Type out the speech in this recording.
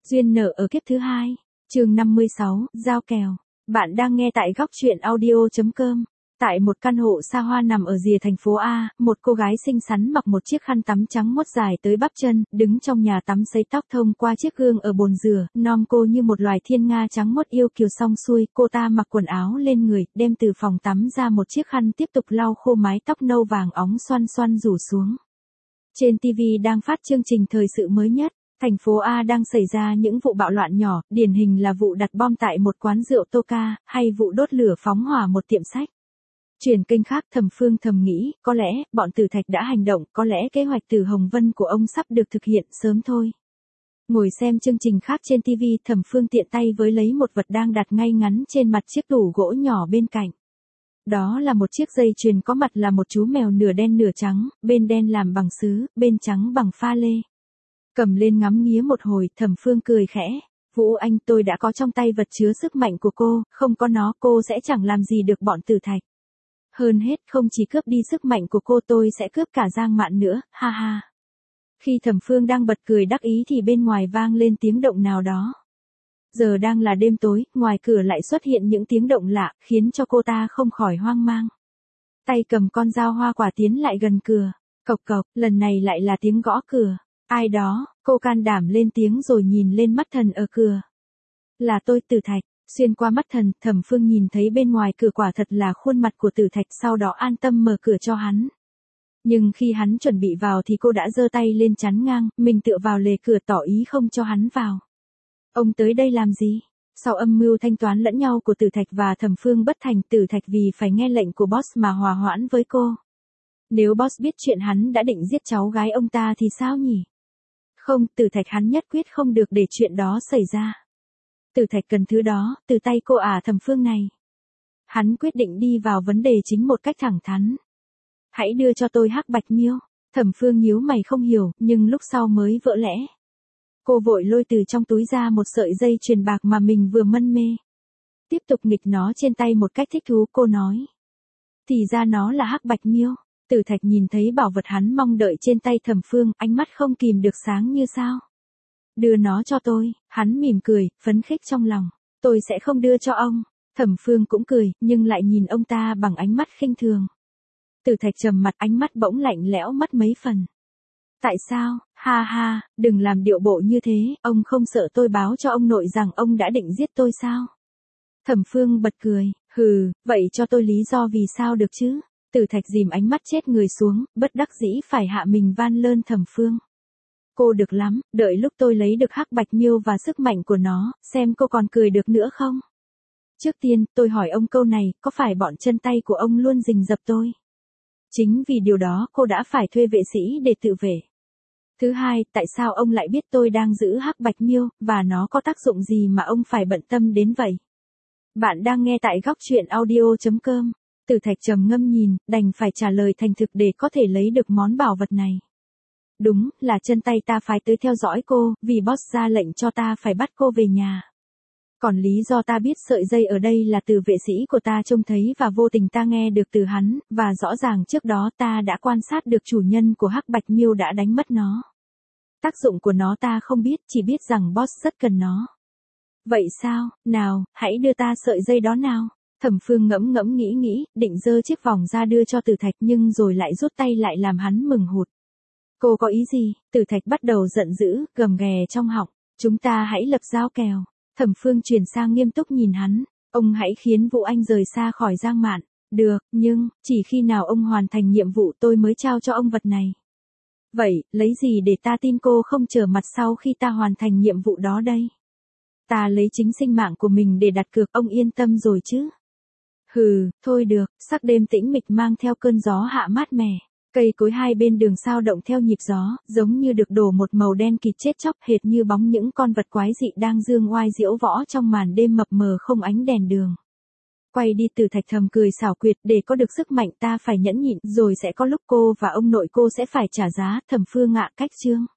Duyên nợ ở kiếp thứ hai. Chương 56, giao kèo. Bạn đang nghe tại góc truyện audio.com. Tại một căn hộ xa hoa nằm ở rìa thành phố A, một cô gái xinh xắn mặc một chiếc khăn tắm trắng muốt dài tới bắp chân, đứng trong nhà tắm sấy tóc thông qua chiếc gương ở bồn rửa, nom cô như một loài thiên nga trắng muốt yêu kiều. Xong xuôi, cô ta mặc quần áo lên người, đem từ phòng tắm ra một chiếc khăn tiếp tục lau khô mái tóc nâu vàng óng xoăn xoăn rủ xuống. Trên TV đang phát chương trình thời sự mới nhất. Thành phố A đang xảy ra những vụ bạo loạn nhỏ, điển hình là vụ đặt bom tại một quán rượu Toca, hay vụ đốt lửa phóng hỏa một tiệm sách. Chuyển kênh khác, Thẩm Phương thầm nghĩ, có lẽ, bọn Tử Thạch đã hành động, có lẽ kế hoạch Tử Hồng Vân của ông sắp được thực hiện sớm thôi. Ngồi xem chương trình khác trên TV, Thẩm Phương tiện tay với lấy một vật đang đặt ngay ngắn trên mặt chiếc tủ gỗ nhỏ bên cạnh. Đó là một chiếc dây chuyền có mặt là một chú mèo nửa đen nửa trắng, bên đen làm bằng sứ, bên trắng bằng pha lê. Cầm lên ngắm nghía một hồi, Thẩm Phương cười khẽ. Vũ Anh, tôi đã có trong tay vật chứa sức mạnh của cô, không có nó cô sẽ chẳng làm gì được bọn Tử Thạch. Hơn hết, không chỉ cướp đi sức mạnh của cô, tôi sẽ cướp cả Giang Mạn nữa, ha ha. Khi Thẩm Phương đang bật cười đắc ý thì bên ngoài vang lên tiếng động nào đó. Giờ đang là đêm tối, ngoài cửa lại xuất hiện những tiếng động lạ, khiến cho cô ta không khỏi hoang mang. Tay cầm con dao hoa quả tiến lại gần cửa. Cộc cộc, lần này lại là tiếng gõ cửa. Ai đó, cô can đảm lên tiếng rồi nhìn lên mắt thần ở cửa. Là tôi, Tử Thạch. Xuyên qua mắt thần, Thẩm Phương nhìn thấy bên ngoài cửa quả thật là khuôn mặt của Tử Thạch, sau đó an tâm mở cửa cho hắn. Nhưng khi hắn chuẩn bị vào thì cô đã giơ tay lên chắn ngang, mình tựa vào lề cửa tỏ ý không cho hắn vào. Ông tới đây làm gì? Sau âm mưu thanh toán lẫn nhau của Tử Thạch và Thẩm Phương bất thành, Tử Thạch vì phải nghe lệnh của boss mà hòa hoãn với cô. Nếu boss biết chuyện hắn đã định giết cháu gái ông ta thì sao nhỉ? Không, Tử Thạch hắn nhất quyết không được để chuyện đó xảy ra. Tử Thạch cần thứ đó, từ tay cô Thẩm Phương này. Hắn quyết định đi vào vấn đề chính một cách thẳng thắn. Hãy đưa cho tôi hắc bạch miêu. Thẩm Phương nhíu mày không hiểu, nhưng lúc sau mới vỡ lẽ. Cô vội lôi từ trong túi ra một sợi dây chuyền bạc mà mình vừa mân mê. Tiếp tục nghịch nó trên tay một cách thích thú, cô nói. Thì ra nó là hắc bạch miêu. Tử Thạch nhìn thấy bảo vật hắn mong đợi trên tay Thẩm Phương, ánh mắt không kìm được sáng như sao. Đưa nó cho tôi, hắn mỉm cười, phấn khích trong lòng. Tôi sẽ không đưa cho ông. Thẩm Phương cũng cười, nhưng lại nhìn ông ta bằng ánh mắt khinh thường. Tử Thạch trầm mặt, ánh mắt bỗng lạnh lẽo mất mấy phần. Tại sao? Ha ha, đừng làm điệu bộ như thế, ông không sợ tôi báo cho ông nội rằng ông đã định giết tôi sao? Thẩm Phương bật cười, hừ, vậy cho tôi lý do vì sao được chứ? Tử Thạch dìm ánh mắt chết người xuống, bất đắc dĩ phải hạ mình van lơn Thẩm Phương. Cô được lắm, đợi lúc tôi lấy được hắc bạch miêu và sức mạnh của nó, xem cô còn cười được nữa không? Trước tiên, tôi hỏi ông câu này, có phải bọn chân tay của ông luôn rình rập tôi? Chính vì điều đó cô đã phải thuê vệ sĩ để tự vệ. Thứ hai, tại sao ông lại biết tôi đang giữ hắc bạch miêu, và nó có tác dụng gì mà ông phải bận tâm đến vậy? Bạn đang nghe tại góc truyện audio.com. Tử Thạch trầm ngâm nhìn, đành phải trả lời thành thực để có thể lấy được món bảo vật này. Đúng, là chân tay ta phái tới theo dõi cô, vì boss ra lệnh cho ta phải bắt cô về nhà. Còn lý do ta biết sợi dây ở đây là từ vệ sĩ của ta trông thấy và vô tình ta nghe được từ hắn, và rõ ràng trước đó ta đã quan sát được chủ nhân của hắc bạch miêu đã đánh mất nó. Tác dụng của nó ta không biết, chỉ biết rằng boss rất cần nó. Vậy sao, nào, hãy đưa ta sợi dây đó nào. Thẩm Phương ngẫm ngẫm nghĩ, định giơ chiếc vòng ra đưa cho Tử Thạch nhưng rồi lại rút tay lại làm hắn mừng hụt. Cô có ý gì? Tử Thạch bắt đầu giận dữ, gầm ghè trong họng. Chúng ta hãy lập giao kèo. Thẩm Phương chuyển sang nghiêm túc nhìn hắn. Ông hãy khiến Vũ Anh rời xa khỏi Giang Mạn. Được, nhưng, chỉ khi nào ông hoàn thành nhiệm vụ tôi mới trao cho ông vật này. Vậy, lấy gì để ta tin cô không trở mặt sau khi ta hoàn thành nhiệm vụ đó đây? Ta lấy chính sinh mạng của mình để đặt cược, ông yên tâm rồi chứ? Hừ, thôi được, sắc đêm tĩnh mịch mang theo cơn gió hạ mát mẻ. Cây cối hai bên đường sao động theo nhịp gió, giống như được đổ một màu đen kịt chết chóc, hệt như bóng những con vật quái dị đang dương oai diễu võ trong màn đêm mập mờ không ánh đèn đường. Quay đi, Tử Thạch thầm cười xảo quyệt, để có được sức mạnh ta phải nhẫn nhịn, rồi sẽ có lúc cô và ông nội cô sẽ phải trả giá. Thẩm Phương ngạ cách chương.